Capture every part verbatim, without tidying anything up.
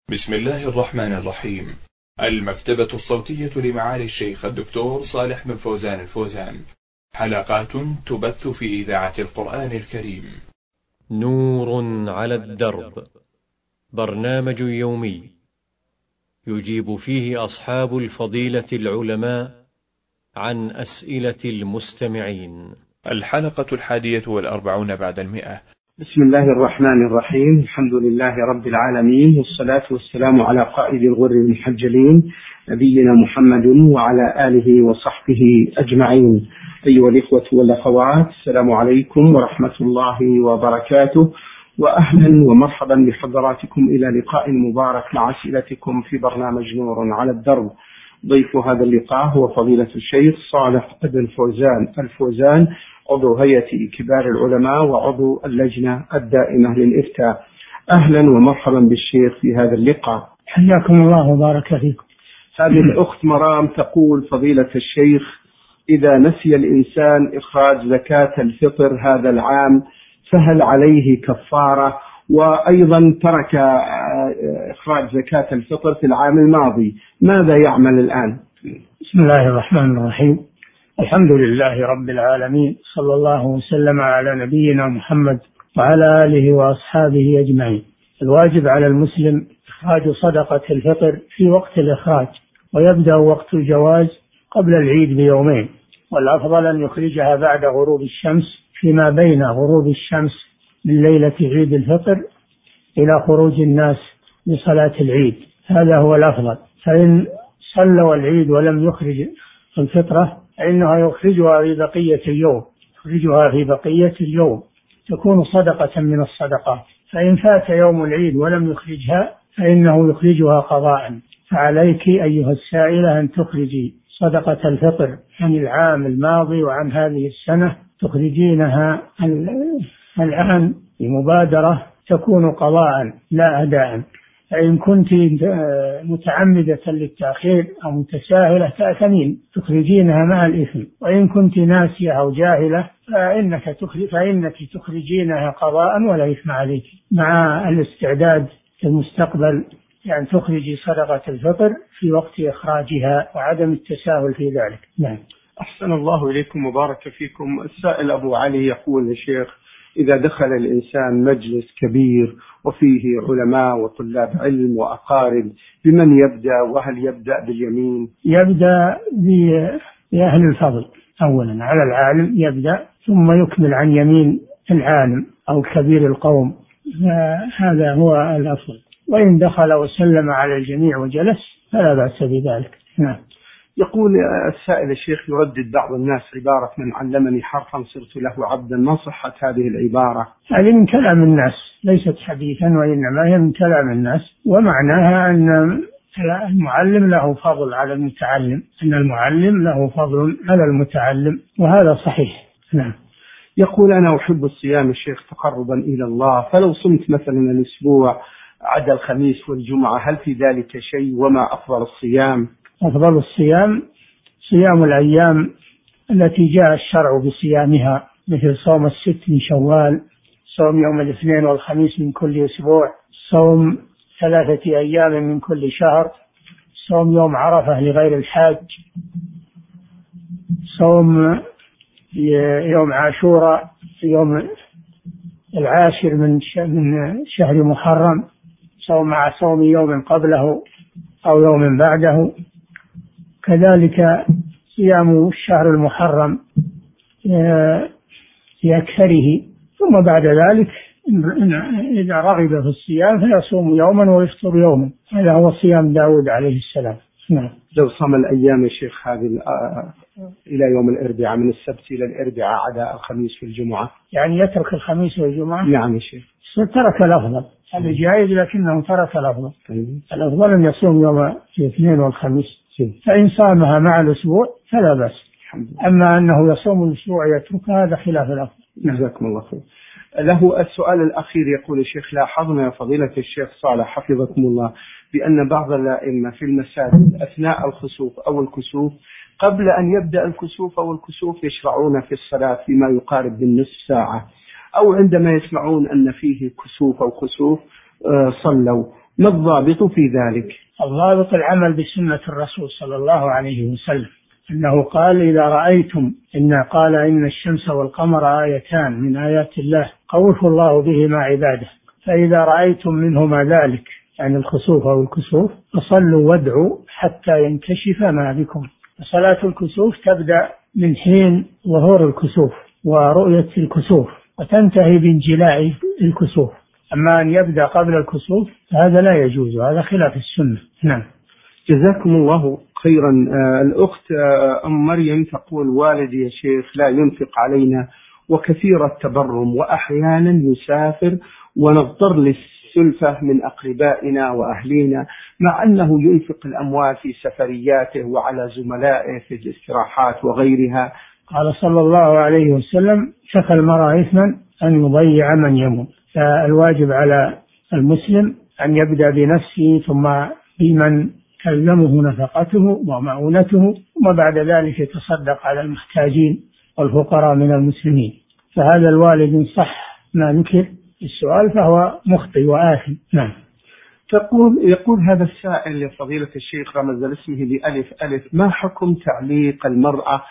بسم الله الرحمن الرحيم. المكتبة الصوتية لمعالي الشيخ الدكتور صالح بن فوزان الفوزان، حلقات تبث في إذاعة القرآن الكريم. نور على الدرب، برنامج يومي يجيب فيه أصحاب الفضيلة العلماء عن أسئلة المستمعين. الحلقة الحادية والأربعون بعد المئة. بسم الله الرحمن الرحيم. الحمد لله رب العالمين، والصلاة والسلام على قائد الغر المحجلين نبينا محمد وعلى آله وصحبه أجمعين. أيها الإخوة والأخوات، السلام عليكم ورحمة الله وبركاته، وأهلا ومرحبا بحضراتكم إلى لقاء مبارك مع أسئلتكم في برنامج نور على الدرب. ضيف هذا اللقاء هو فضيلة الشيخ صالح بن فوزان الفوزان، عضو هيئة كبار العلماء وعضو اللجنة الدائمة للإفتاء. أهلا ومرحبا بالشيخ في هذا اللقاء. حياكم الله وبارك فيكم. هذه الأخت مرام تقول: فضيلة الشيخ، إذا نسي الإنسان إخراج زكاة الفطر هذا العام فهل عليه كفارة؟ وأيضا ترك إخراج زكاة الفطر في العام الماضي، ماذا يعمل الآن؟ بسم الله الرحمن الرحيم. الحمد لله رب العالمين، صلى الله وسلم على نبينا محمد وعلى آله وأصحابه أجمعين. الواجب على المسلم إخراج صدقة الفطر في وقت الإخراج، ويبدأ وقت الجواز قبل العيد بيومين، والأفضل أن يخرجها بعد غروب الشمس، فيما بين غروب الشمس من ليلة عيد الفطر إلى خروج الناس لصلاة العيد، هذا هو الأفضل. فإن صلوا العيد ولم يخرج الفطرة فإنه يخرجها في بقية اليوم، يخرجها في بقية اليوم تكون صدقة من الصدقات. فإن فات يوم العيد ولم يخرجها فإنه يخرجها قضاء. فعليك أيها السائلة أن تخرجي صدقة الفطر عن العام الماضي وعن هذه السنة، تخرجينها الآن بمبادرة، تكون قضاء لا أداء. فإن كنت متعمدة للتأخير أو متساهلة تأثمين، تخرجينها مع الإثم. وإن كنت ناسية أو جاهلة فإنك تخرج فإنك تخرجينها قضاء ولا إثم عليك، مع الاستعداد في المستقبل يعني تخرجي صدقة الفطر في وقت إخراجها وعدم التساهل في ذلك. نعم. أحسن الله إليكم وبارك فيكم. السائل أبو علي يقول: الشيخ، إذا دخل الإنسان مجلس كبير وفيه علماء وطلاب علم وأقارب، بمن يبدأ؟ وهل يبدأ باليمين؟ يبدأ بأهل الفضل أولا، على العالم يبدأ، ثم يكمل عن يمين العالم أو كبير القوم، هذا هو الأفضل. وإن دخل وسلم على الجميع وجلس فلا بأس بذلك. نعم. يقول السائل: الشيخ، يردد بعض الناس عبارة من علمني حرفا صرت له عبدا، ما صحة هذه العبارة؟ هذه من كلام الناس، ليست حديثا، وإنما هي من كلام الناس، ومعناها أن المعلم له فضل على المتعلم، أن المعلم له فضل على المتعلم، وهذا صحيح. نعم. يقول: أنا أحب الصيام الشيخ تقربا إلى الله، فلو صمت مثلا الأسبوع عدا الخميس والجمعة هل في ذلك شيء؟ وما أفضل الصيام؟ أفضل الصيام صيام الأيام التي جاء الشرع بصيامها، مثل صوم الست من شوال، صوم يوم الاثنين والخميس من كل أسبوع، صوم ثلاثة أيام من كل شهر، صوم يوم عرفة لغير الحاج، صوم يوم عاشوراء في يوم العاشر من شهر محرم، صوم مع صوم يوم قبله أو يوم بعده. كذلك صيام الشهر المحرم في أكثره، ثم بعد ذلك إذا رغب في الصيام فيصوم يوما ويفطر يوما، هذا هو صيام داود عليه السلام. نعم. لو صام الأيام يا شيخ هذه إلى يوم الأربعاء، من السبت إلى الأربعاء عدا الخميس والجمعة، يعني يترك الخميس والجمعة؟ نعم يا شيخ. ترك الأفضل، هذا جائز لكنه ترك الأفضل. الأفضل أن يصوم يوم الاثنين والخميس، فإن صامها مع الأسبوع فلا بأس. أما أنه يصوم الأسبوع يتركها هذا خلاف الأفضل. جزاكم الله خير. له السؤال الأخير يقول: الشيخ، لاحظنا يا فضيلة الشيخ صالح حفظكم الله بأن بعض الأئمة في المساجد أثناء الخسوف أو الكسوف قبل أن يبدأ الكسوف أو الكسوف يشرعون في الصلاة فيما يقارب من نصف ساعة، أو عندما يسمعون أن فيه كسوف أو خسوف صلوا. ما الضابط في ذلك؟ الضابط العمل بسنة الرسول صلى الله عليه وسلم، أنه قال إذا رأيتم إن قال إن الشمس والقمر آيتان من آيات الله خوف الله بهما عباده، فإذا رأيتم منهما ذلك يعني الخسوف أو الكسوف فصلوا وادعوا حتى ينكشف ما بكم. صلاة الكسوف تبدأ من حين ظهور الكسوف ورؤية الكسوف وتنتهي بانجلاء الكسوف، أما أن يبدأ قبل الكسوف هذا لا يجوز، هذا خلاف السنة. نعم. جزاكم الله خيرا. آه الأخت آه أم مريم تقول والدي يا شيخ لا ينفق علينا وكثير التبرم، وأحيانا يسافر ونضطر للسلفة من أقربائنا وأهلينا، مع أنه ينفق الأموال في سفرياته وعلى زملائه في الاستراحات وغيرها. قال صلى الله عليه وسلم كفى المرء إثما أن يضيع من يموت، فالواجب على المسلم أن يبدأ بنفسه ثم بمن تلزمه نفقته ومعونته، ثم بعد ذلك يتصدق على المحتاجين والفقراء من المسلمين. فهذا الوالد صح ما ذكر السؤال فهو مخطئ وآثم. نعم. تقول يقول هذا السائل لفضيلة الشيخ رمز اسمه لألف ألف: ما حكم تعليق المرأة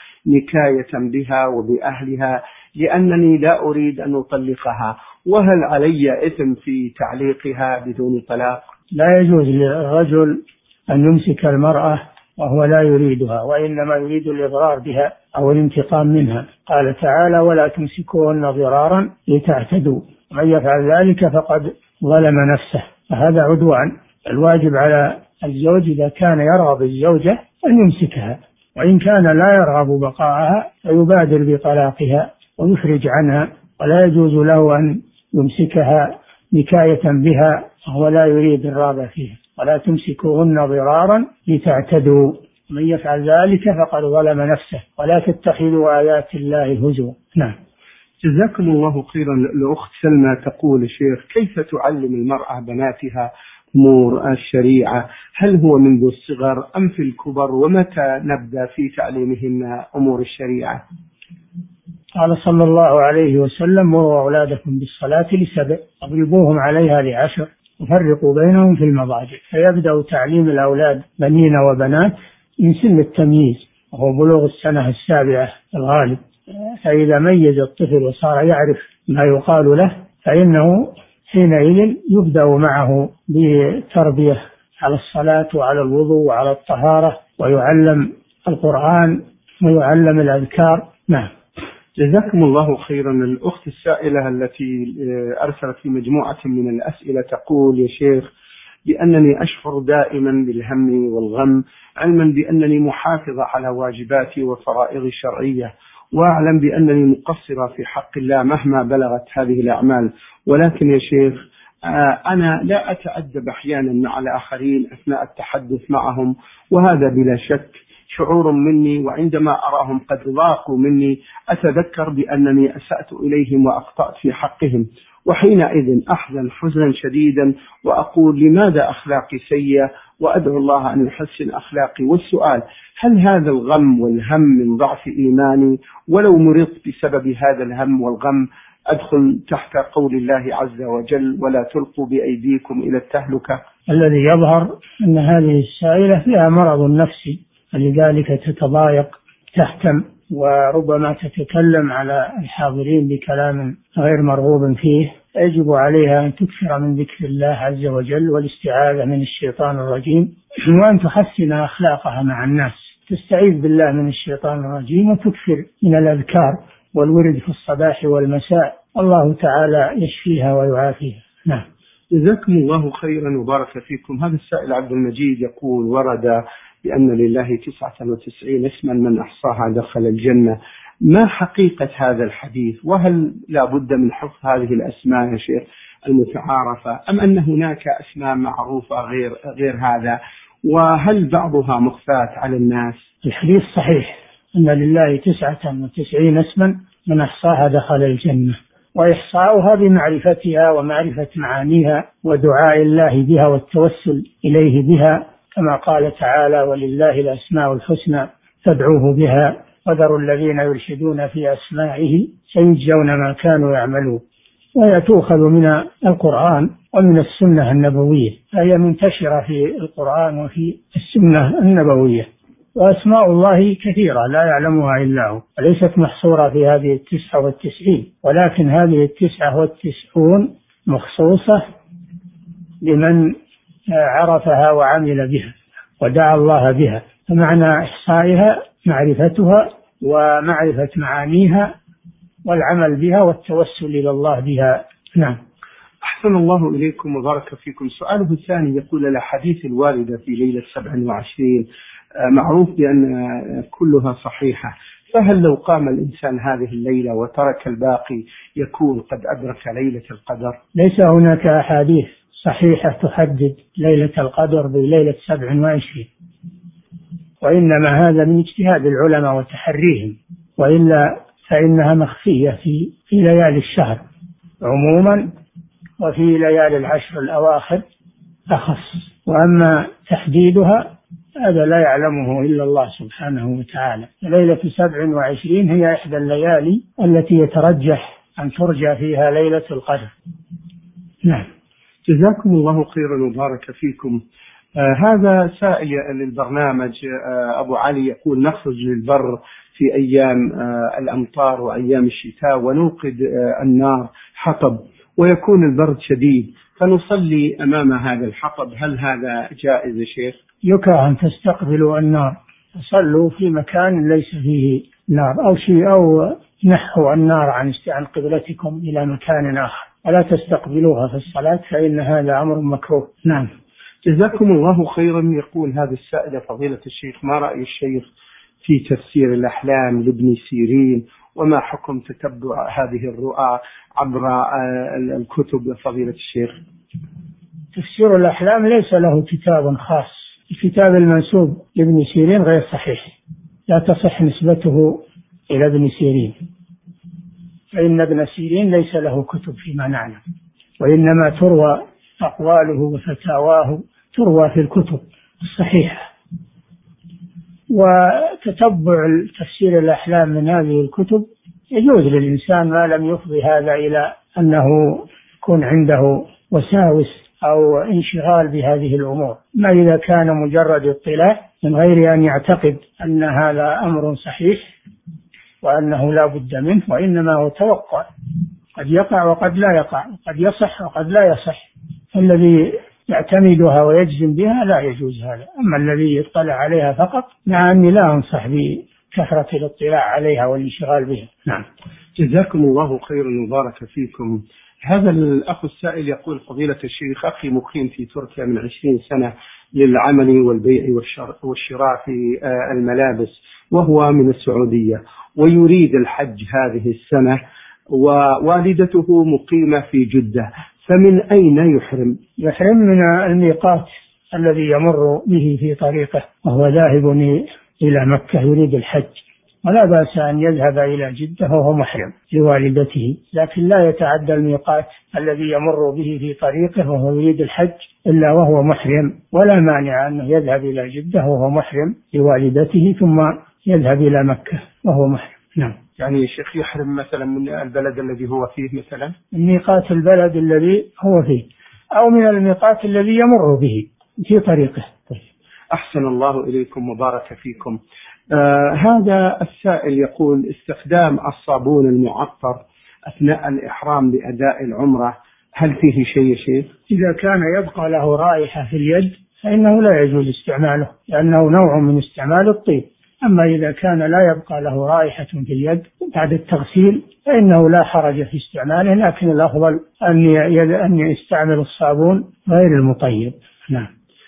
نكاية بها وبأهلها لأنني لا أريد أن أطلقها، وهل علي إثم في تعليقها بدون طلاق؟ لا يجوز للرجل أن يمسك المرأة وهو لا يريدها، وإنما يريد الإضرار بها أو الانتقام منها. قال تعالى: ولا تمسكوهن ضرارا لتعتدوا، ومن يفعل ذلك فقد ظلم نفسه، فهذا عدوان. الواجب على الزوج إذا كان يرغب الزوجة أن يمسكها، وإن كان لا يرغب بقاءها فيبادر بطلاقها ويخرج عنها، ولا يجوز له أن يمسكها نكاية بها وهو لا يريد الرغبة فيها. ولا تمسكوهن ضرارا لتعتدوا، من يفعل ذلك فقد ظلم نفسه، ولا تتخذوا آيات الله هزوا. نعم. جزاكم الله خيرا. الأخت سلمى تقول: شيخ كيف تعلم المرأة بناتها أمور الشريعة؟ هل هو منذ الصغر أم في الكبر؟ ومتى نبدأ في تعليمهن أمور الشريعة؟ قال صلى الله عليه وسلم: مروا أولادكم بالصلاة لسبع واضربوهم عليها لعشر وفرقوا بينهم في المضاجع. فيبدأ تعليم الأولاد بنين وبنات من سن التمييز وهو بلوغ السنة السابعة الغالب، فإذا ميز الطفل وصار يعرف ما يقال له فإنه حينئذ يبدأ معه بتربية على الصلاة وعلى الوضوء وعلى الطهارة، ويعلم القرآن ويعلم الأذكار. نعم. جزاكم الله خيرا. الأخت السائلة التي أرسلت في مجموعة من الأسئلة تقول: يا شيخ بأنني أشعر دائما بالهم والغم، علما بأنني محافظة على واجباتي وفرائضي الشرعية، وأعلم بأنني مقصرة في حق الله مهما بلغت هذه الأعمال، ولكن يا شيخ أنا لا أتأدب أحيانا مع الآخرين أثناء التحدث معهم، وهذا بلا شك شعور مني، وعندما أراهم قد ضاقوا مني أتذكر بأنني أسأت إليهم وأخطأت في حقهم، وحينئذ أحزن حزنا شديدا وأقول لماذا أخلاقي سيئة، وأدعو الله أن يحسن أخلاقي. والسؤال: هل هذا الغم والهم من ضعف إيماني؟ ولو مرضت بسبب هذا الهم والغم أدخل تحت قول الله عز وجل: ولا تلقوا بأيديكم إلى التهلكة؟ الذي يظهر أن هذه السائلة فيها مرض نفسي، فلذلك تتضايق تحتم، وربما تتكلم على الحاضرين بكلام غير مرغوب فيه. يجب عليها أن تكثر من ذكر الله عز وجل والاستعاذة من الشيطان الرجيم، وأن تحسن أخلاقها مع الناس، تستعيذ بالله من الشيطان الرجيم وتكثر من الأذكار والورد في الصباح والمساء، الله تعالى يشفيها ويعافيها. نعم. جزاكم الله خيرا وبارك فيكم. هذا السائل عبد المجيد يقول: ورد بأن لله تسعة وتسعين اسما من أحصاها دخل الجنة، ما حقيقة هذا الحديث؟ وهل لا بد من حفظ هذه الأسماء يا شيخ المتعارفة، أم أن هناك أسماء معروفة غير غير هذا؟ وهل بعضها مخفاة على الناس؟ الحديث صحيح أن لله تسعة وتسعين اسما من أحصاها دخل الجنة، وإحصاؤها بمعرفتها ومعرفة معانيها ودعاء الله بها والتوسل إليه بها، كما قال تعالى: ولله الأسماء الحسنى فادعوه بها وذروا الذين يلحدون في أسمائه سيجزون ما كانوا يعملون. وهي تؤخذ من القرآن ومن السنة النبوية، فهي منتشرة في القرآن وفي السنة النبوية. وأسماء الله كثيرة لا يعلمها إلا هو، وليست محصورة في هذه التسعة والتسعين، ولكن هذه التسعة والتسعون مخصوصة لمن عرفها وعمل بها ودعا الله بها. فمعنى إحصائها معرفتها ومعرفة معانيها والعمل بها والتوسل إلى الله بها. نعم. أحسن الله إليكم وبارك فيكم. سؤاله الثاني يقول: الأحاديث الواردة في ليلة سبع وعشرين معروف بأن كلها صحيحة، فهل لو قام الإنسان هذه الليلة وترك الباقي يكون قد أدرك ليلة القدر؟ ليس هناك أحاديث صحيحة تحدد ليلة القدر بليلة سبع وعشرين، وإنما هذا من اجتهاد العلماء وتحريهم، وإلا فإنها مخفية في في ليالي الشهر عموما، وفي ليالي العشر الأواخر أخص. وأما تحديدها هذا لا يعلمه إلا الله سبحانه وتعالى. ليلة سبع وعشرين هي إحدى الليالي التي يترجح أن ترجى فيها ليلة القدر. نعم. جزاكم الله خيرا وبارك فيكم. آه هذا سائل للبرنامج آه أبو علي يقول: نخرج للبر في أيام آه الأمطار وأيام الشتاء ونوقد آه النار حطب، ويكون البرد شديد فنصلي أمام هذا الحطب، هل هذا جائز يا شيخ؟ يكره أن تستقبلوا النار، صلوا في مكان ليس فيه نار أو شيء، أو نحوا النار عن عن قبلتكم إلى مكان آخر، ولا تستقبلوها في الصلاة، فإن هذا أمر مكروه. نعم. جزاكم الله خيرا. يقول هذا السائل: فضيلة الشيخ، ما رأي الشيخ في تفسير الأحلام لابن سيرين، وما حكم تتبع هذه الرؤى عبر الكتب فضيلة الشيخ؟ تفسير الأحلام ليس له كتاب خاص، الكتاب المنسوب لابن سيرين غير صحيح، لا تصح نسبته إلى ابن سيرين، فإن ابن سيرين ليس له كتب فيما نعلم، وإنما تروى أقواله وفتاواه تروى في الكتب الصحيحة. وتتبع تفسير الأحلام من هذه الكتب يجوز للإنسان ما لم يفضي هذا إلى أنه يكون عنده وساوس أو انشغال بهذه الأمور. ما إذا كان مجرد اطلاع من غير أن يعتقد أن هذا أمر صحيح وأنه لا بد منه، وإنما هو توقع، قد يقع وقد لا يقع، قد يصح وقد لا يصح. الذي يعتمدها ويجزم بها لا يجوز هذا. أما الذي يطلع عليها فقط، مع أني لا أنصح بكثرة الاطلاع عليها والانشغال بها. نعم. جزاكم الله خيرا وبارك فيكم. هذا الأخ السائل يقول: فضيلة الشيخ، أخي مقيم في تركيا من عشرين سنة للعمل والبيع والشراء في الملابس، وهو من السعودية ويريد الحج هذه السنة، ووالدته مقيمة في جدة، فمن أين يحرم؟ يحرم من الميقات الذي يمر به في طريقه وهو ذاهب إلى مكة يريد الحج، ولا بأس أن يذهب إلى جدة وهو محرم لوالدته، لكن لا يتعدى الميقات الذي يمر به في طريقه وهو يريد الحج إلا وهو محرم، ولا مانع أنه يذهب إلى جدة وهو محرم لوالدته ثم يذهب إلى مكة وهو محرم. نعم. يعني الشيخ يحرم مثلا من البلد الذي هو فيه، مثلا من ميقات البلد الذي هو فيه، أو من الميقات الذي يمر به في طريقه. أحسن الله إليكم وبارك فيكم. آه هذا السائل يقول: استخدام الصابون المعطر أثناء الإحرام لأداء العمرة، هل فيه شيء يا شيخ؟ إذا كان يبقى له رائحة في اليد فإنه لا يجوز استعماله، لأنه نوع من استعمال الطيب. أما إذا كان لا يبقى له رائحة في اليد بعد التغسيل فإنه لا حرج في استعماله، لكن الأفضل أن يستعمل الصابون غير المطيب. نعم.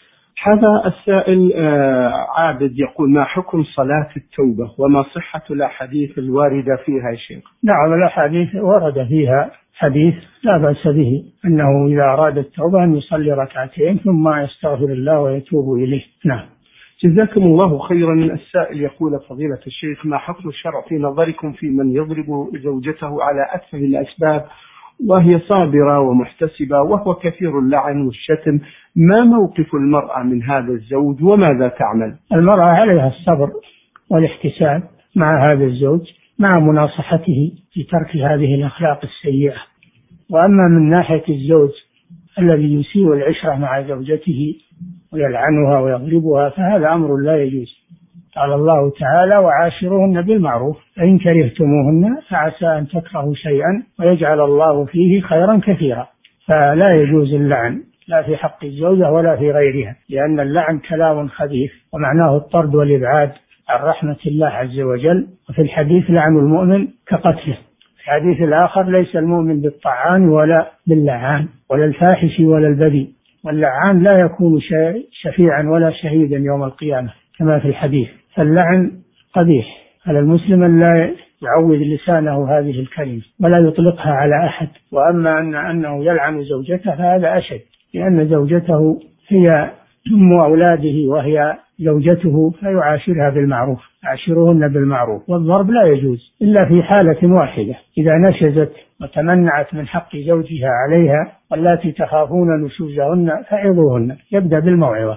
هذا السائل عابد يقول: ما حكم صلاة التوبة وما صحة الأحاديث الواردة فيها يا شيخ؟ نعم، الأحاديث ورد فيها حديث لا بأس به، أنه إذا أراد التوبة أن يصلي ركعتين ثم يستغفر الله ويتوب إليه. نعم. جزاكم الله خيرا. السائل يقول: فضيلة الشيخ، ما حكم الشرع في نظركم في من يضرب زوجته على أتفه الأسباب وهي صابرة ومحتسبة وهو كثير اللعن والشتم؟ ما موقف المرأة من هذا الزوج وماذا تعمل؟ المرأة عليها الصبر والاحتساب مع هذا الزوج، مع مناصحته في ترك هذه الأخلاق السيئة، وأما من ناحية الزوج الذي يسيء العشرة مع زوجته ويلعنها ويضربها فهذا أمر لا يجوز. قال الله تعالى: وعاشروهن بالمعروف فإن كرهتموهن فعسى أن تكرهوا شيئا ويجعل الله فيه خيرا كثيرا. فلا يجوز اللعن لا في حق الزوجة ولا في غيرها، لأن اللعن كلام خبيث ومعناه الطرد والإبعاد عن رحمة الله عز وجل. وفي الحديث: لعن المؤمن كقتله. في الحديث الآخر: ليس المؤمن بالطعان ولا باللعان ولا الفاحش ولا البذيء، واللعان لا يكون شفيعا ولا شهيدا يوم القيامة كما في الحديث. فاللعن قبيح، على المسلم أن لا يعود لسانه هذه الكلمة ولا يطلقها على أحد. وأما أن أنه يلعن زوجته فهذا أشد، لأن زوجته هي أم أولاده وهي زوجته فيعاشرها بالمعروف، عاشروهن بالمعروف. والضرب لا يجوز إلا في حالة واحدة: إذا نشزت وتمنعت من حق زوجها عليها واللاتي تخافون نشوزهن فعظوهن. يبدأ بالموعظة: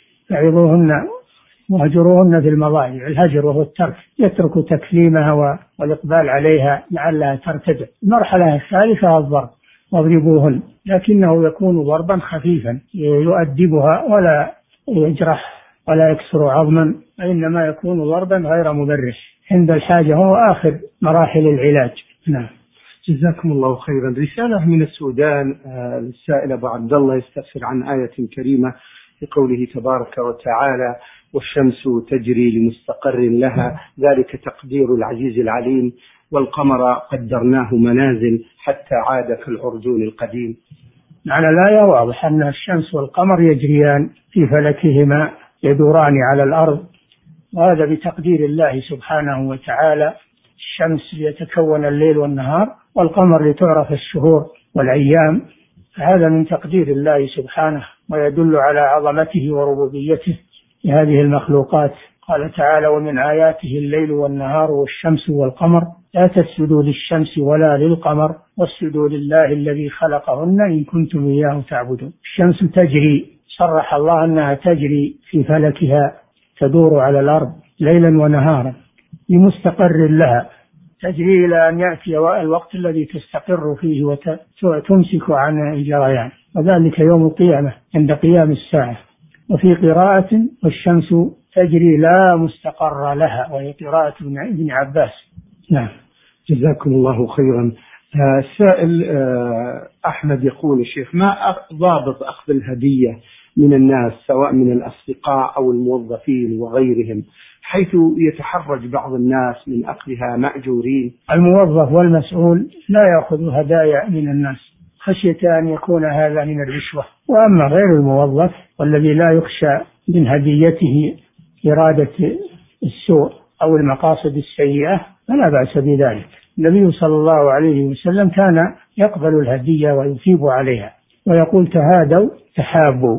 فعظوهن واهجروهن في المضاجع. الهجر وهو الترك، يترك تكليمها والإقبال عليها لعلها ترتدع. المرحلة الثالثة الضرب: واضربوهن، لكنه يكون ضربا خفيفا يؤدبها ولا يجرح ولا يكسر عظما، وإنما يكون ضربا غير مبرح عند الحاجة، وهو آخر مراحل العلاج. نعم. جزاكم الله خيرا. رسالة من السودان للسائل أبو عبد الله يستفسر عن آية كريمة في قوله تبارك وتعالى: والشمس تجري لمستقر لها ذلك تقدير العزيز العليم والقمر قدرناه منازل حتى عاد كالعرجون القديم. معنى الآية واضح أن الشمس والقمر يجريان في فلكهما يدوران على الأرض، وهذا بتقدير الله سبحانه وتعالى. الشمس ليتكون الليل والنهار، والقمر لتعرف الشهور والأيام. هذا من تقدير الله سبحانه ويدل على عظمته وربوبيته لهذه المخلوقات. قال تعالى: ومن آياته الليل والنهار والشمس والقمر لا تسجدوا للشمس ولا للقمر واسجدوا لله الذي خلقهن إن كنتم إياه تعبدون. الشمس تجري، صرح الله أنها تجري في فلكها، تدور على الأرض ليلا ونهارا لمستقر لها، تجري إلى أن يأتي الوقت الذي تستقر فيه وتمسك عن الجريان، وذلك يوم القيامة عند قيام الساعة. وفي قراءة: والشمس تجري لا مستقر لها، وهي قراءة ابن عباس. نعم. جزاكم الله خيرا. السائل أحمد يقول: الشيخ، ما ضابط أخذ الهدية من الناس سواء من الأصدقاء أو الموظفين وغيرهم، حيث يتحرج بعض الناس من أخذها مأجورين؟ الموظف والمسؤول لا يأخذ هدايا من الناس خشية أن يكون هذا من الرشوة. وأما غير الموظف والذي لا يخشى من هديته إرادة السوء أو المقاصد السيئة فلا بأس بذلك. النبي صلى الله عليه وسلم كان يقبل الهدية ويثيب عليها ويقول: تهادوا تحابوا.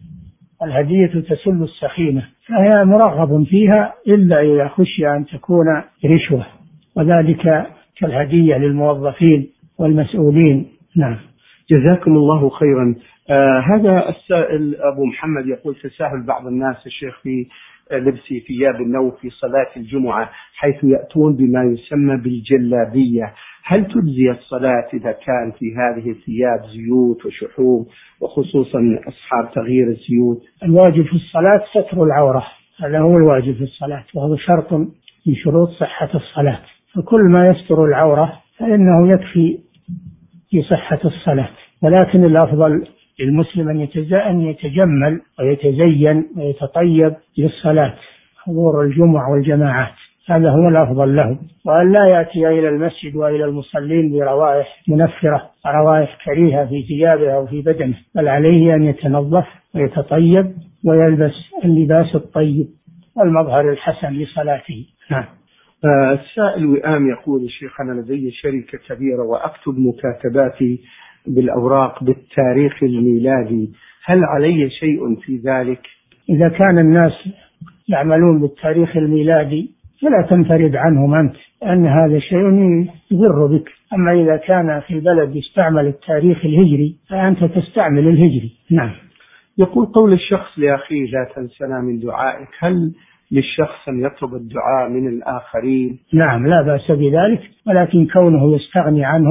الهدية تسل السخيمة، فهي مرغب فيها إلا إذا خشي أن تكون رشوة، وذلك كالهدية للموظفين والمسؤولين. نعم. جزاكم الله خيرا. آه هذا السائل أبو محمد يقول: تساهل بعض الناس الشيخ في لبس ثياب النوم في صلاة الجمعة، حيث يأتون بما يسمى بالجلابية. هل تجزي الصلاة إذا كان في هذه الثياب زيوت وشحوم، وخصوصا أصحاب تغيير الزيوت؟ الواجب في الصلاة ستر العورة، هذا هو الواجب في الصلاة، وهو شرط من شروط صحة الصلاة. فكل ما يستر العورة فإنه يكفي في صحة الصلاة. ولكن الأفضل للمسلم أن يتجمل ويتزين ويتطيب للصلاة، حضور الجمعة والجماعات، هذا هو الأفضل له. وأن لا يأتي إلى المسجد وإلى المصلين بروائح منفرة، روائح كريهة في ثيابه أو في بدنه، بل عليه أن يتنظف ويتطيب ويلبس اللباس الطيب والمظهر الحسن لصلاته. نعم. آه السائل وئام يقول: الشيخ، أنا لدي شركة كبيرة وأكتب مكاتباتي بالأوراق بالتاريخ الميلادي، هل علي شيء في ذلك؟ إذا كان الناس يعملون بالتاريخ الميلادي فلا تنفرد عنهم أنت، لأن هذا شيء يضر بك. أما إذا كان في البلد يستعمل التاريخ الهجري فأنت تستعمل الهجري. نعم. يقول: قول الشخص لأخيه: لا تنسنا من دعائك، هل للشخص أن يطلب الدعاء من الآخرين؟ نعم، لا بأس بذلك، ولكن كونه يستغني عنهم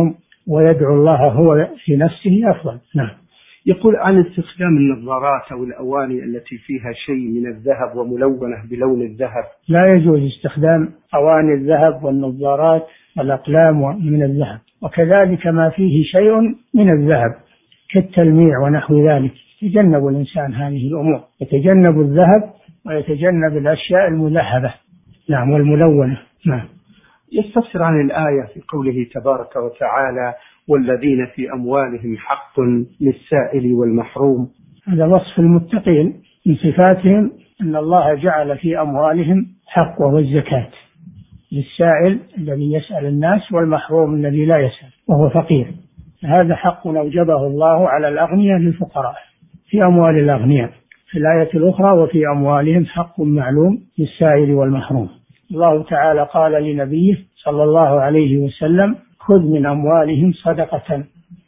ويدعو الله هو في نفسه أفضل. نعم. يقول عن استخدام النظارات أو الأواني التي فيها شيء من الذهب وملونة بلون الذهب. لا يجوز استخدام أواني الذهب والنظارات والأقلام من الذهب، وكذلك ما فيه شيء من الذهب كالتلميع ونحو ذلك. يتجنب الإنسان هذه الأمور، يتجنب الذهب ويتجنب الأشياء المذهبة نعم والملونة. نعم. يستفسر عن الآية في قوله تبارك وتعالى والذين في أموالهم حق للسائل والمحروم. هذا وصف المتقين، من صفاتهم أن الله جعل في أموالهم حق وهو الزكاة، للسائل الذي يسأل الناس والمحروم الذي لا يسأل وهو فقير. هذا حق أوجبه الله على الأغنياء للفقراء في أموال الأغنياء. في الآية الأخرى وفي أموالهم حق معلوم للسائل والمحروم. الله تعالى قال لنبيه صلى الله عليه وسلم خذ من أموالهم صدقة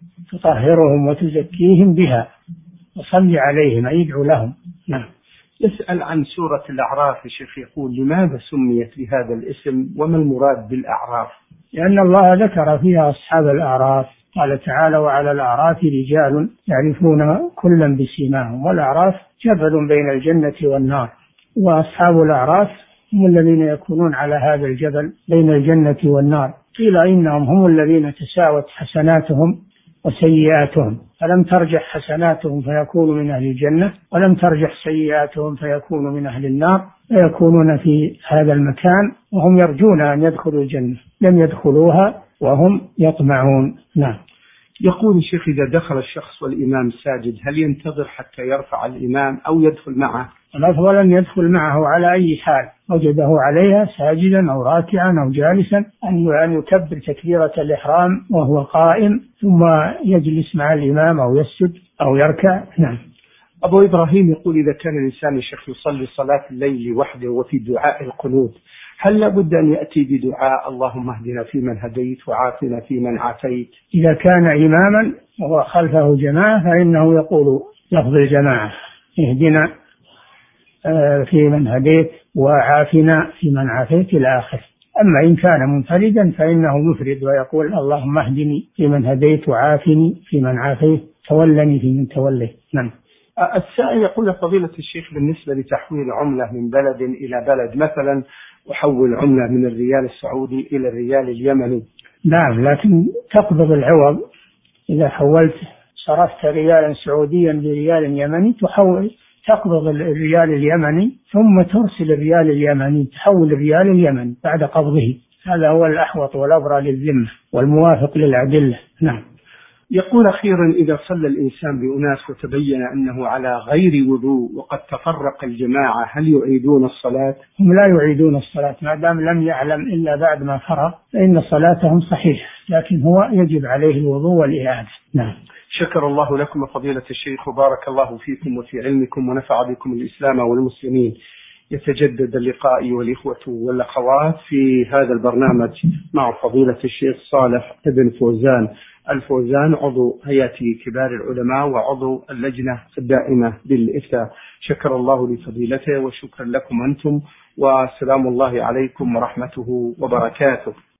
تطهرهم وتزكيهم بها وصل عليهم أي ادعو لهم. نعم. يسأل عن سورة الأعراف. الشيخ يقول لماذا سميت بهذا الاسم وما المراد بالأعراف؟ لأن الله ذكر فيها أصحاب الأعراف، قال تعالى وعلى الأعراف رجال يعرفون كلا بسيماهم، والأعراف جبل بين الجنة والنار، وأصحاب الأعراف هم الذين يكونون على هذا الجبل بين الجنة والنار. قيل إنهم هم الذين تساوت حسناتهم وسيئاتهم، فلم ترجح حسناتهم فيكونوا من أهل الجنة، ولم ترجح سيئاتهم فيكونوا من أهل النار، فيكونون في هذا المكان وهم يرجون أن يدخلوا الجنة، لم يدخلوها وهم يطمعون. نعم. يقول الشيخ إذا دخل الشخص والإمام ساجد هل ينتظر حتى يرفع الإمام أو يدخل معه؟ الأفضل أن يدخل معه على أي حال وجده عليها، ساجدا أو راكعا أو جالسا، أن يكبر تكبيرة الإحرام وهو قائم ثم يجلس مع الإمام أو يسجد أو يركع. نعم. أبو إبراهيم يقول إذا كان الإنسان الشيخ يصلي صلاة الليل وحده وفي دعاء القنوت هل لابد أن يأتي بدعاء اللهم اهدنا فيمن هديت وعافنا فيمن عافيت؟ إذا كان إماما وهو خلفه جماعة فإنه يقول لفظ الجماعة اهدنا فيمن هديت وعافنا فيمن عافيت إلى آخره. أما إن كان منفردا فإنه يفرد ويقول اللهم اهدني فيمن هديت وعافني فيمن عافيت تولني فيمن توليت. نعم. السائل يقول فضيلة الشيخ بالنسبة لتحويل عملة من بلد إلى بلد، مثلا أحول عملة من الريال السعودي إلى الريال اليمني. نعم، لكن تقبض العوض. إذا حولت صرفت ريالا سعوديا بريال يمني تحول تقبض الريال اليمني ثم ترسل الريال اليمني، تحول الريال اليمني بعد قبضه. هذا هو الأحوط والأبرى للذمة والموافق للأدلة. نعم. يقول أخيرا إذا صلى الإنسان بأناس وتبين أنه على غير وضوء وقد تفرق الجماعة هل يعيدون الصلاة؟ هم لا يعيدون الصلاة ما دام لم يعلم إلا بعد ما فرغ، فإن صلاتهم صحيحة، لكن هو يجب عليه الوضوء والإعادة. نعم. شكر الله لكم فضيلة الشيخ وبارك الله فيكم وفي علمكم ونفع بكم الإسلام والمسلمين. يتجدد اللقاء والإخوة والأخوات في هذا البرنامج مع فضيلة الشيخ صالح بن فوزان الفوزان عضو هيئة كبار العلماء وعضو اللجنة الدائمة بالإفتاء. شكر الله لفضيلته وشكرا لكم أنتم، وسلام الله عليكم ورحمته وبركاته.